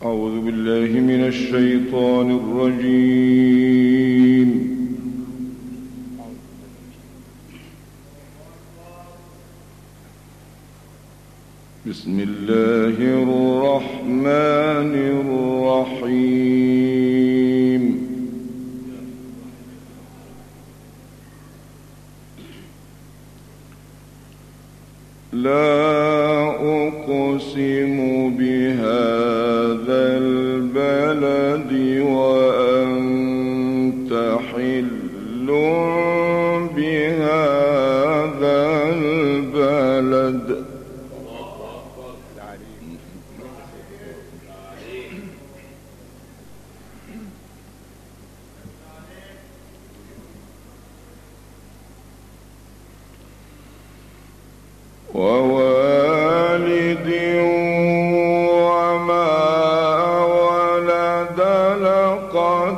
أعوذ بالله من الشيطان الرجيم. بسم الله الرحمن الرحيم. لا أقسم بهذا البلد وأنت حل بهذا البلد. ووالد وما ولد لقد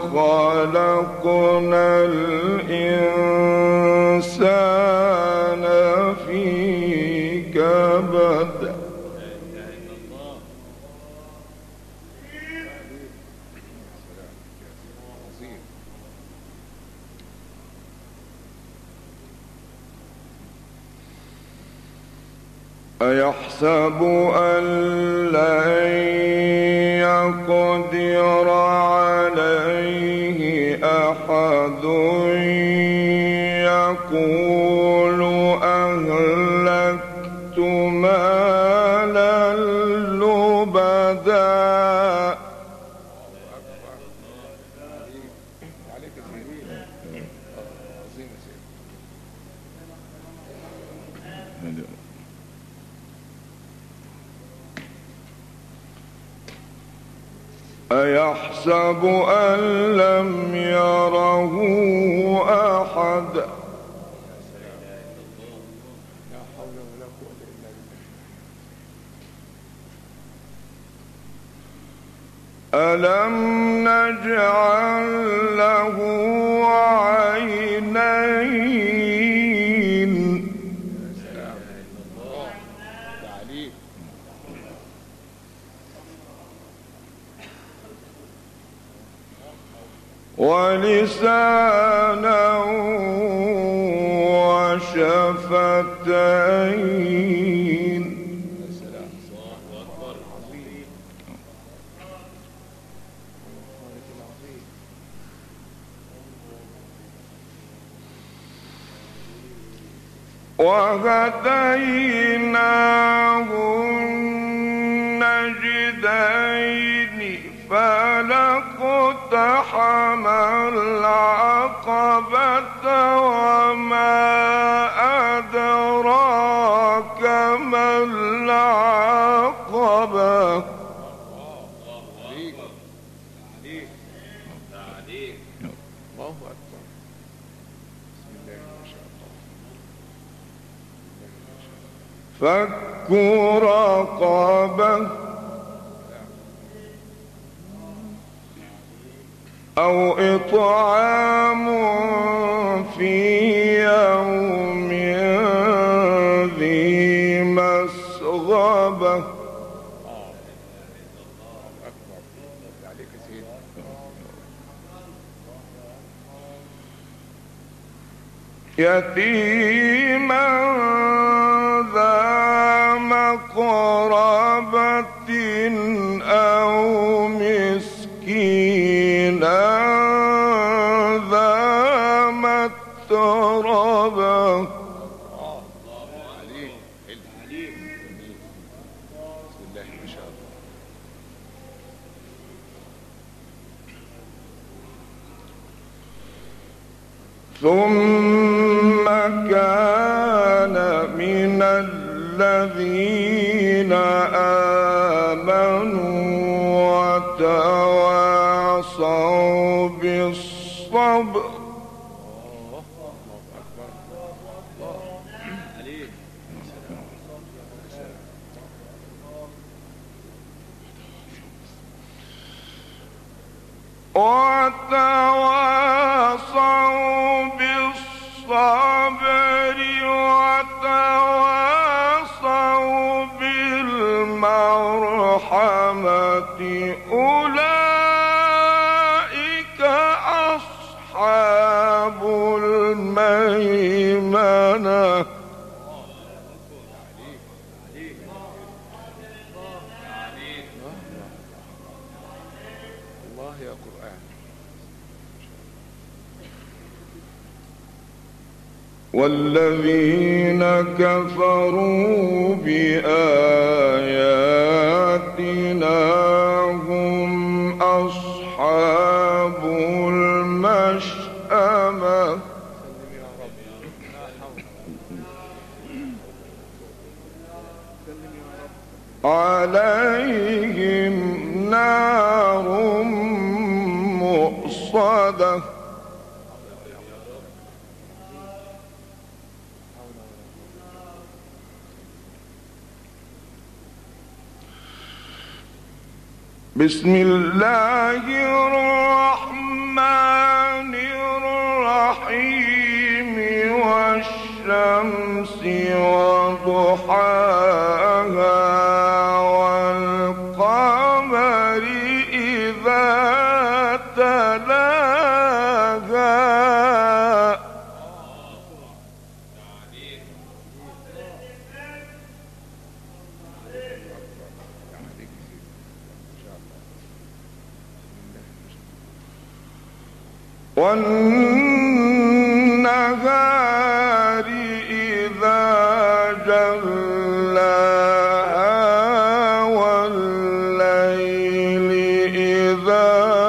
خلقنا الإنسان في كبد. أيحسب أن لن يقدر عليه أحد يقول أهلكت مالا لبدا. أيحسب أن لم يره أحد. ألم نجعل له عينين. ولسانا وشفتين. وهديناه النجدين فلاقتحم العقبة وما أدراك ما العقبة. فك رقبة أو إطعام في يوم ذي مسغبة. يتيما ذا مقربة أو مسكينا ذا متربة. ثم كان من الذين آمنوا وتواصوا بالصبر. وتواصوا بالصبر وتواصوا بالمعروف. الملحمة أولئك أصحاب الميمنة الله يا قرآن. والذين كفروا بآياتنا هم أصحاب المشأمة عليهم نار مؤصدة بسم الله الرحمن الرحيم والشمس وضحاها والقمر إذا تلاها والنهار إذا جلاها والليل إذا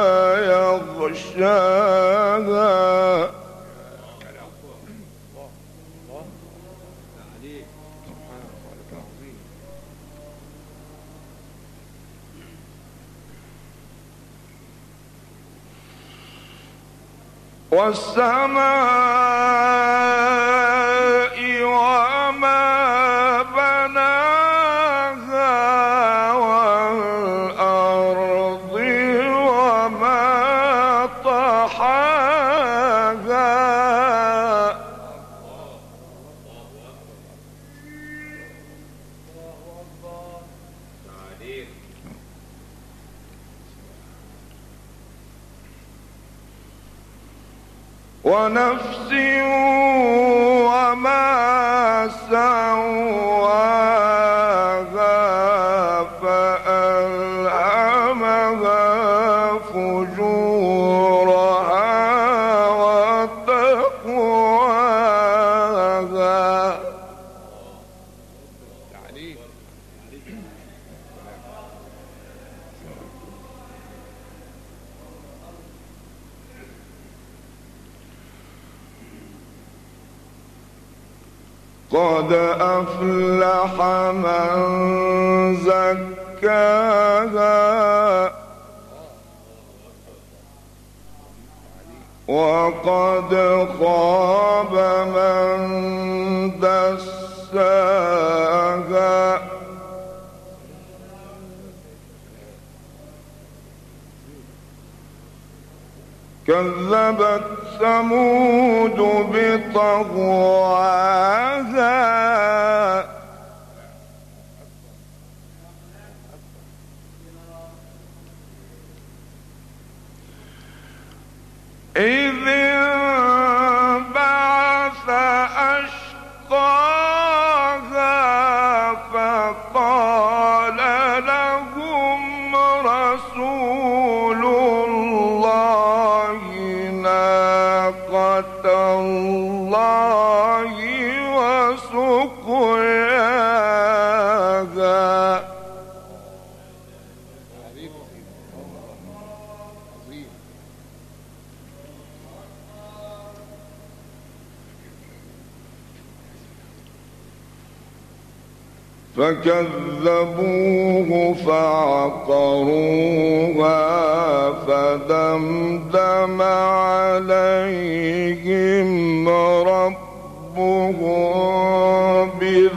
يغشاها والسماء وما بناها والأرض وما طحاها ونفس وما سواها فألهمها فجورها وتقواها قد أفلح من زكاها وقد خاب من دساها كذبت ثمود بطغواها إذ انبعث أشقاها فقال لهم رسول الله ناقة الله وسقياها فكذبوه فعقروها فدمدم عليهم ربهم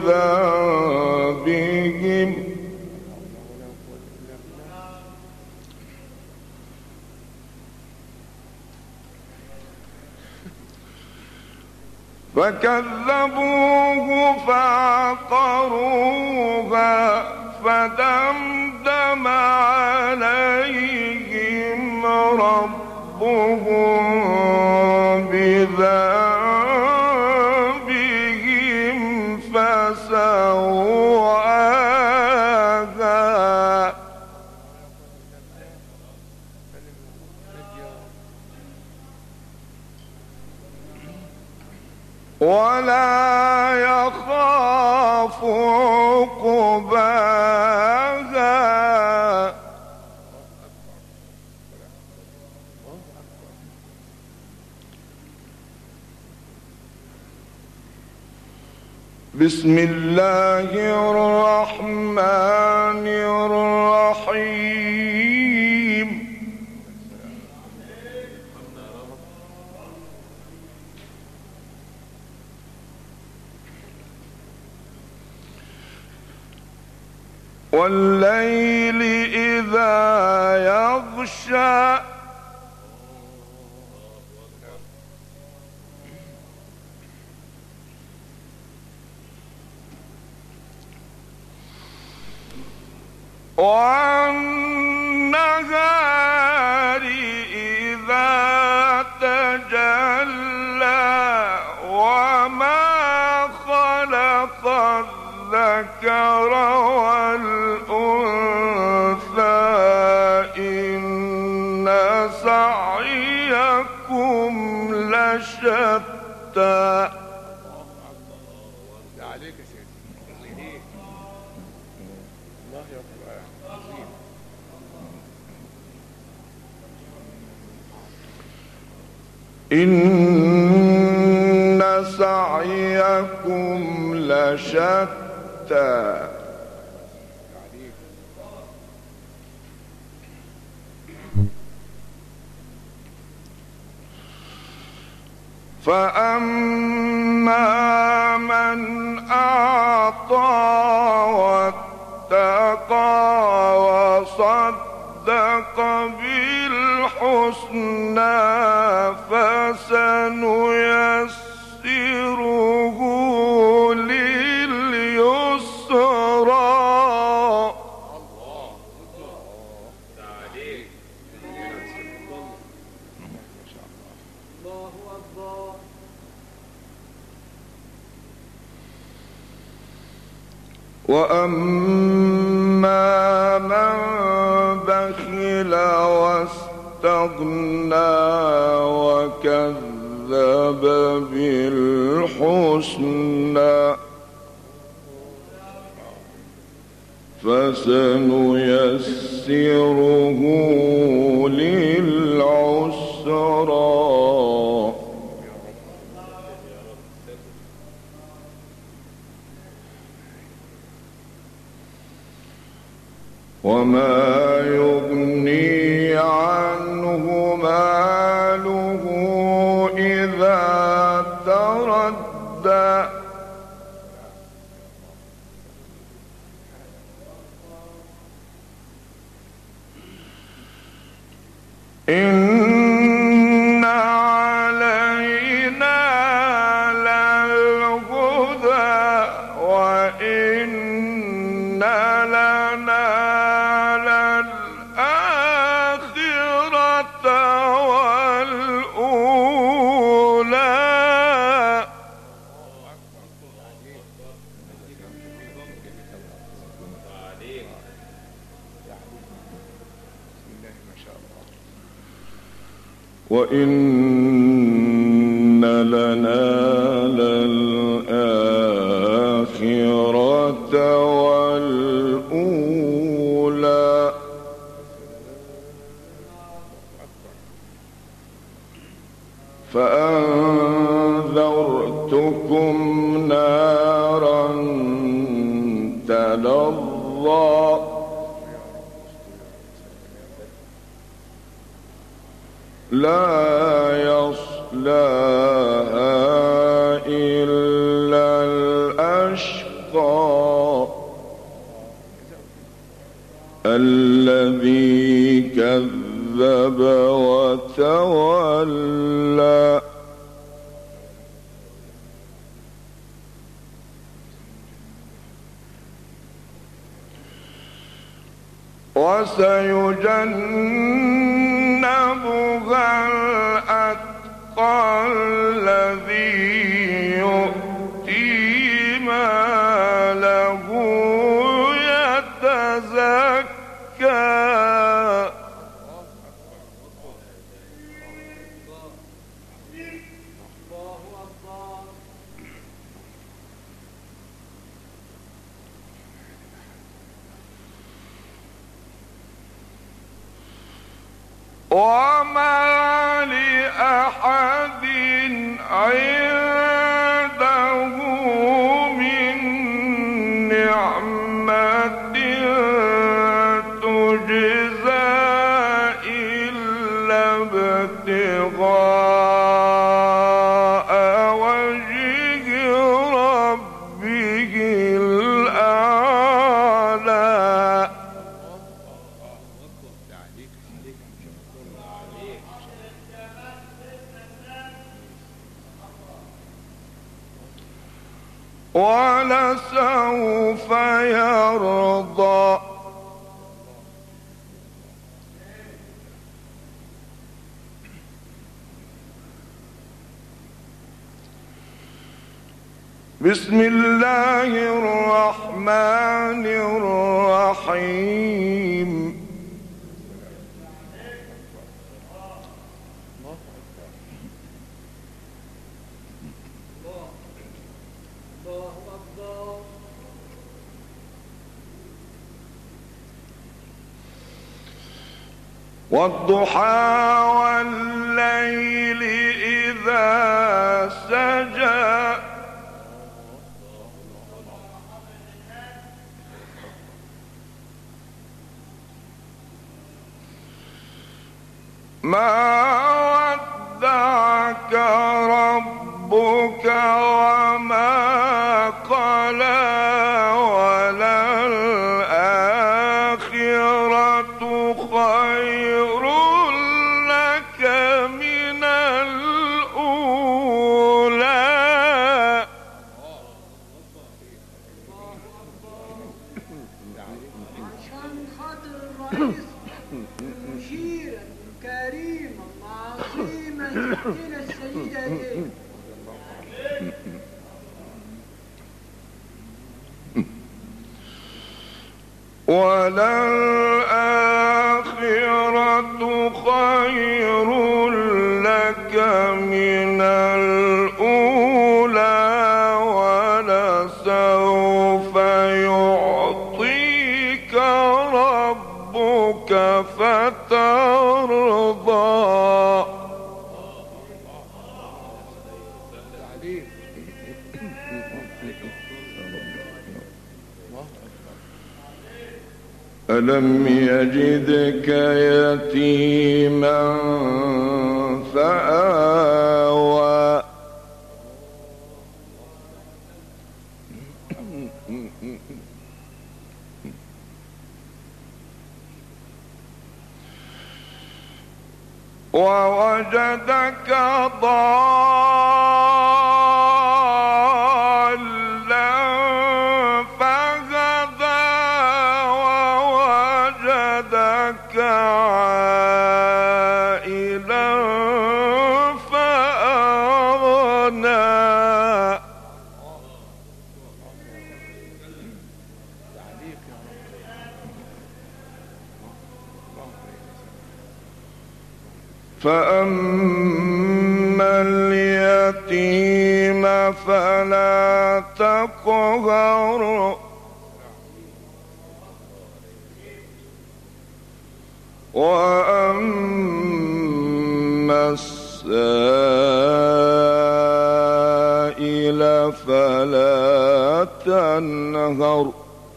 بذنبهم فكذبوه فعقروها فدمدم تقدم عليهم ربهم بذنبهم فسواها ولا يخاف عقباها بسم الله الرحمن الرحيم والليل إذا يغشى والنهار إذا تجلى وما خلق الذكر والأنثى إن سعيكم لشتى إن سعيكم لشتى فأما من أعطى واتقى وصدق بالحسنى فسنيسره لليسرى وأما من بخل واستغنى وكذب بالحسنى فسنيسره للعسرى وما يغني عنه ماله إذا تردى إن علينا للهدى وإن لنا للآخرة والأولى وإن لنا للآخرة والأولى فأنذرتكم نارا تلظى لا يصلاها إلا الأشقى الذي كذب وتولى وسيجنبها الأتقى الذي يؤتي ماله يتزكى وما لأحد عنده من نعمة تجزى إلا ابتغاء وجه ربه الأعلى ولسوف يرضى بسم الله الرحمن الرحيم والضحى والليل إذا سجى ما ودعك ربك وما قلى وللآخرة خير لك من الأولى عشان خاطر الرئيس مشيرا كريما عظيما ستنا السيدة ايه وللآخرة خير لك من الأولى ولسوف يعطيك ربك فترضى ألم يجدك يتيما فآوى ووجدك ضالا فهدى ووجدك عائلا فأغنى فأما اليتيم فلا تقهر وأما السائل فلا تنهر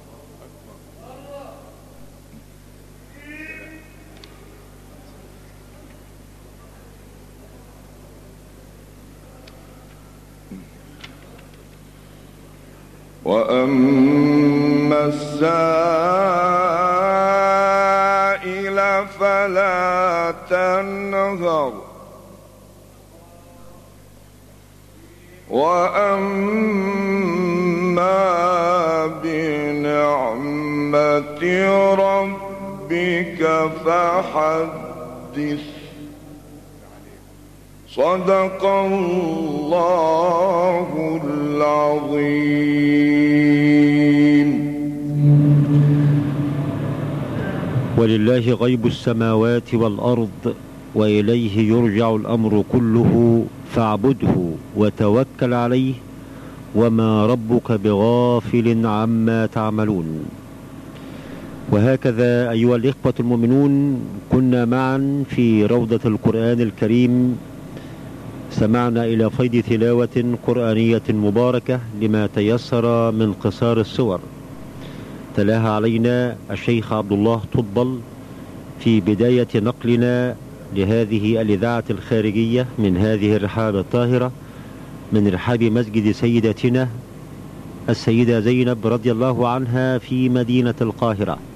وأما السائل فلا تنهر وأما بنعمة ربك ربك فحدث صدق الله العظيم. ولله غيب السماوات والأرض وإليه يرجع الأمر كله فاعبده وتوكل عليه وما ربك بغافل عما تعملون. وهكذا أيها الإخوة المؤمنون كنا معا في روضة القرآن الكريم، سمعنا إلى فيض تلاوة قرآنية مباركة لما تيسر من قصار السور تلاها علينا الشيخ عبد الله طبل في بداية نقلنا لهذه الإذاعة الخارجية من هذه الرحاب الطاهرة، من رحاب مسجد سيدتنا السيدة زينب رضي الله عنها في مدينة القاهرة.